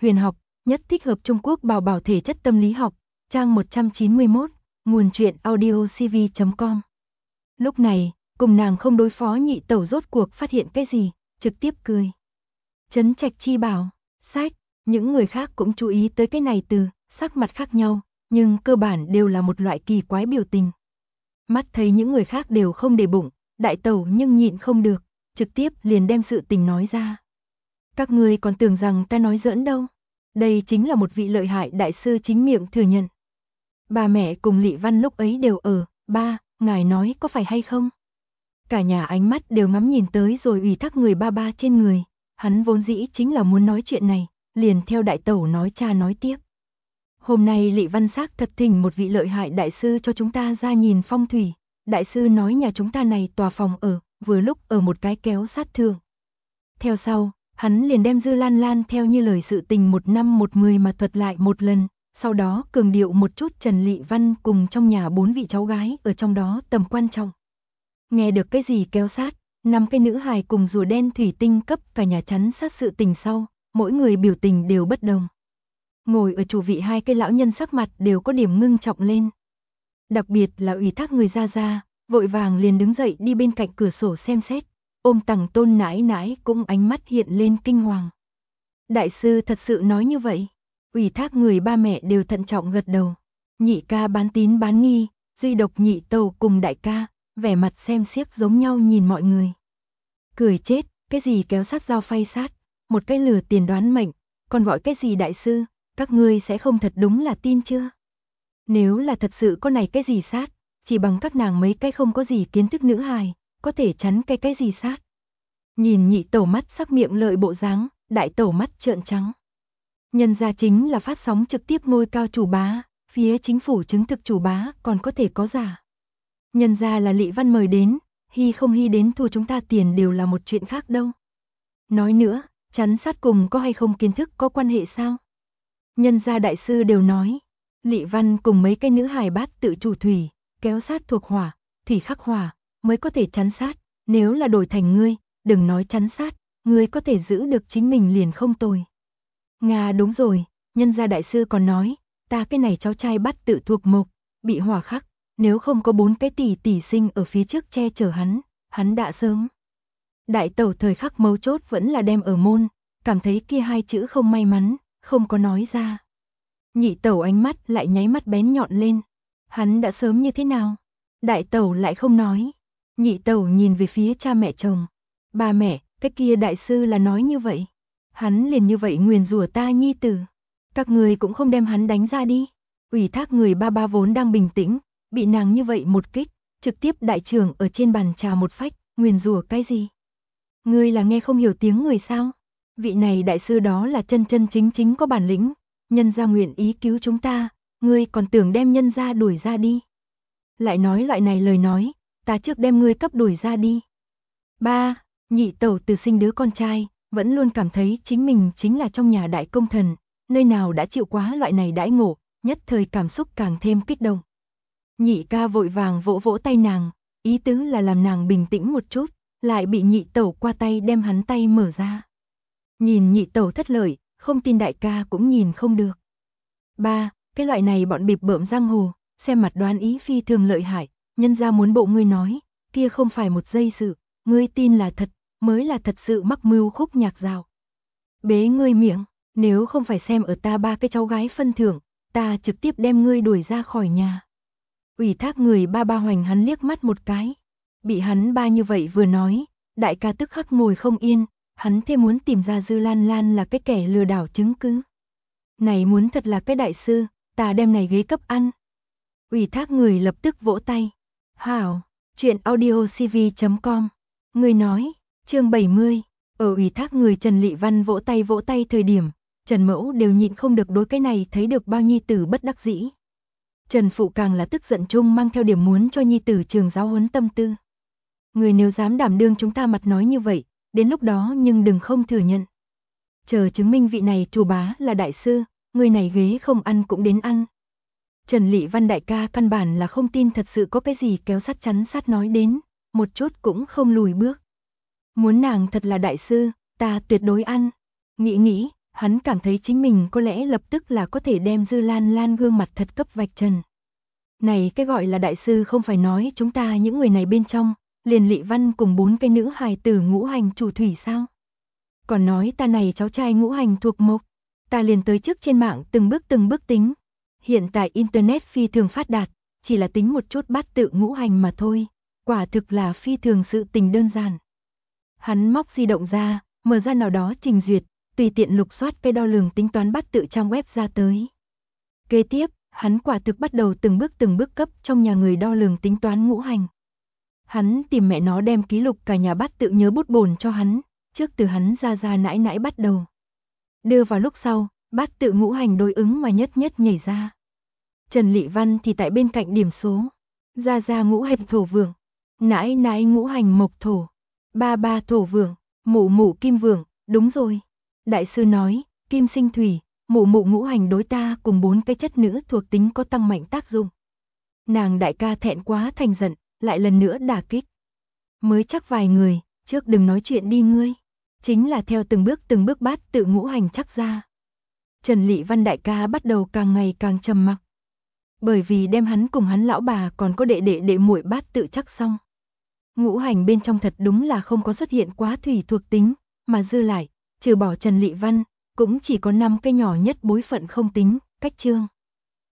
huyền học, nhất thích hợp Trung Quốc bảo bảo thể chất tâm lý học, trang 191, nguồn truyện audiocv.com. Lúc này, cùng nàng không đối phó nhị tẩu rốt cuộc phát hiện cái gì, trực tiếp cười. Trấn Trạch Chi bảo, sách, những người khác cũng chú ý tới cái này từ, sắc mặt khác nhau, nhưng cơ bản đều là một loại kỳ quái biểu tình. Mắt thấy những người khác đều không để bụng, đại tẩu nhưng nhịn không được, trực tiếp liền đem sự tình nói ra. Các ngươi còn tưởng rằng ta nói giỡn đâu, đây chính là một vị lợi hại đại sư chính miệng thừa nhận. Bà mẹ cùng Lị Văn lúc ấy đều ở, ba, ngài nói có phải hay không? Cả nhà ánh mắt đều ngắm nhìn tới rồi ủy thác người ba ba trên người, hắn vốn dĩ chính là muốn nói chuyện này, liền theo đại tẩu nói cha nói tiếp. Hôm nay Lị Văn xác thật thỉnh một vị lợi hại đại sư cho chúng ta ra nhìn phong thủy, đại sư nói nhà chúng ta này tòa phòng ở, vừa lúc ở một cái kéo sát thường. Theo sau, hắn liền đem Dư Lan Lan theo như lời sự tình 1 năm 1 10 mà thuật lại một lần, sau đó cường điệu một chút Trần Lị Văn cùng trong nhà 4 vị cháu gái ở trong đó tầm quan trọng. Nghe được cái gì kéo sát, 5 cái nữ hài cùng rùa đen thủy tinh cấp cả nhà chắn sát sự tình sau, mỗi người biểu tình đều bất đồng. Ngồi ở chủ vị 2 cái lão nhân sắc mặt đều có điểm ngưng trọng lên. Đặc biệt là ủy thác người ra ra, vội vàng liền đứng dậy đi bên cạnh cửa sổ xem xét, ôm Tằng Tôn nãi nãi cũng ánh mắt hiện lên kinh hoàng. Đại sư thật sự nói như vậy? Ủy thác người ba mẹ đều thận trọng gật đầu. Nhị ca bán tín bán nghi, duy độc nhị tẩu cùng đại ca, vẻ mặt xem xiếc giống nhau nhìn mọi người. Cười chết, cái gì kéo sát dao phay sát, một cái lừa tiền đoán mệnh, còn gọi cái gì đại sư, các ngươi sẽ không thật đúng là tin chưa? Nếu là thật sự có này cái gì sát, chỉ bằng các nàng mấy cái không có gì kiến thức nữ hài, có thể chắn cái gì sát. Nhìn nhị tẩu mắt sắc miệng lợi bộ dáng, đại tẩu mắt trợn trắng. Nhân gia chính là phát sóng trực tiếp ngôi cao chủ bá, phía chính phủ chứng thực chủ bá còn có thể có giả. Nhân gia là Lị Văn mời đến, hy không hy đến thua chúng ta tiền đều là một chuyện khác đâu. Nói nữa, chắn sát cùng có hay không kiến thức có quan hệ sao? Nhân gia đại sư đều nói, Lị Văn cùng mấy cái nữ hài bát tự chủ thủy, kéo sát thuộc hỏa, thủy khắc hỏa, mới có thể chắn sát, nếu là đổi thành ngươi, đừng nói chắn sát, ngươi có thể giữ được chính mình liền không tồi. Nga đúng rồi, nhân gia đại sư còn nói, ta cái này cháu trai bát tự thuộc mộc, bị hỏa khắc, nếu không có 4 cái tỷ sinh ở phía trước che chở hắn đã sớm. Đại tẩu thời khắc mấu chốt vẫn là đem ở môn, cảm thấy kia 2 chữ không may mắn, không có nói ra. Nhị tẩu ánh mắt lại nháy mắt bén nhọn lên, hắn đã sớm như thế nào? Đại tẩu lại không nói. Nhị tẩu nhìn về phía cha mẹ chồng, ba mẹ, cái kia đại sư là nói như vậy. Hắn liền như vậy nguyền rủa ta nhi tử. Các người cũng không đem hắn đánh ra đi. Ủy thác người ba ba vốn đang bình tĩnh, bị nàng như vậy một kích, trực tiếp đại trưởng ở trên bàn trà một phách, nguyền rủa cái gì? Ngươi là nghe không hiểu tiếng người sao? Vị này đại sư đó là chân chân chính có bản lĩnh, nhân gia nguyện ý cứu chúng ta, ngươi còn tưởng đem nhân gia đuổi ra đi. Lại nói loại này lời nói, ta trước đem ngươi cấp đuổi ra đi. Ba, nhị tẩu từ sinh đứa con trai, vẫn luôn cảm thấy chính mình chính là trong nhà đại công thần, nơi nào đã chịu quá loại này đãi ngộ, nhất thời cảm xúc càng thêm kích động. Nhị ca vội vàng vỗ vỗ tay nàng, ý tứ là làm nàng bình tĩnh một chút, lại bị nhị tẩu qua tay đem hắn tay mở ra. Nhìn nhị tẩu thất lợi, không tin đại ca cũng nhìn không được. Ba, cái loại này bọn bịp bợm giang hồ, xem mặt đoán ý phi thường lợi hại, nhân ra muốn bộ ngươi nói, kia không phải một giây sự, ngươi tin là thật, mới là thật sự mắc mưu khúc nhạc dạo. Bế ngươi miệng, nếu không phải xem ở ta 3 cái cháu gái phân thưởng, ta trực tiếp đem ngươi đuổi ra khỏi nhà. Ủy thác người ba ba hoành hắn liếc mắt một cái, bị hắn ba như vậy vừa nói, đại ca tức khắc ngồi không yên, hắn thêm muốn tìm ra Dư Lan Lan là cái kẻ lừa đảo chứng cứ. Này muốn thật là cái đại sư, ta đem này ghế cấp ăn. Ủy thác người lập tức vỗ tay. Hảo, chuyện audiocv.com. Người nói, chương 70, ở ủy thác người Trần Lị Văn vỗ tay thời điểm, Trần Mẫu đều nhịn không được đối cái này thấy được bao nhi tử bất đắc dĩ. Trần Phụ càng là tức giận chung mang theo điểm muốn cho nhi tử trường giáo huấn tâm tư. Người nếu dám đảm đương chúng ta mặt nói như vậy, đến lúc đó nhưng đừng không thừa nhận. Chờ chứng minh vị này chủ bá là đại sư, người này ghế không ăn cũng đến ăn. Trần Lị Văn đại ca căn bản là không tin thật sự có cái gì kéo sát chắn sát nói đến, một chút cũng không lùi bước. Muốn nàng thật là đại sư, ta tuyệt đối ăn. Nghĩ, Hắn cảm thấy chính mình có lẽ lập tức là có thể đem Dư Lan Lan gương mặt thật cấp vạch trần. Này cái gọi là đại sư không phải nói chúng ta những người này bên trong, liền Lị Văn cùng 4 cái nữ hài tử ngũ hành chủ thủy sao? Còn nói ta này cháu trai ngũ hành thuộc mộc, ta liền tới trước trên mạng từng bước tính. Hiện tại Internet phi thường phát đạt, chỉ là tính một chút bát tự ngũ hành mà thôi, quả thực là phi thường sự tình đơn giản. Hắn móc di động ra, mở ra nào đó trình duyệt, tùy tiện lục soát cái đo lường tính toán bát tự trang web ra tới. Kế tiếp, hắn quả thực bắt đầu từng bước cấp trong nhà người đo lường tính toán ngũ hành. Hắn tìm mẹ nó đem ký lục cả nhà bát tự nhớ bút bồn cho hắn, trước từ hắn ra nãi nãi bắt đầu. Đưa vào lúc sau, bát tự ngũ hành đối ứng mà nhất nhảy ra. Trần Lị Văn thì tại bên cạnh điểm số. Ra ngũ hành thổ vượng, nãi nãi ngũ hành mộc thổ, ba thổ vượng, mụ kim vượng, đúng rồi. Đại sư nói, kim sinh thủy, mụ ngũ hành đối ta cùng 4 cái chất nữ thuộc tính có tăng mạnh tác dụng. Nàng đại ca thẹn quá thành giận, lại lần nữa đả kích. Mới chắc vài người, trước đừng nói chuyện đi ngươi. Chính là theo từng bước bát tự ngũ hành chắc ra. Trần Lị Văn đại ca bắt đầu càng ngày càng trầm mặc. Bởi vì đem hắn cùng hắn lão bà còn có đệ muội bát tự chắc xong. Ngũ hành bên trong thật đúng là không có xuất hiện quá thủy thuộc tính, mà dư lại, trừ bỏ Trần Lị Văn, cũng chỉ có 5 cái nhỏ nhất bối phận không tính, cách chương.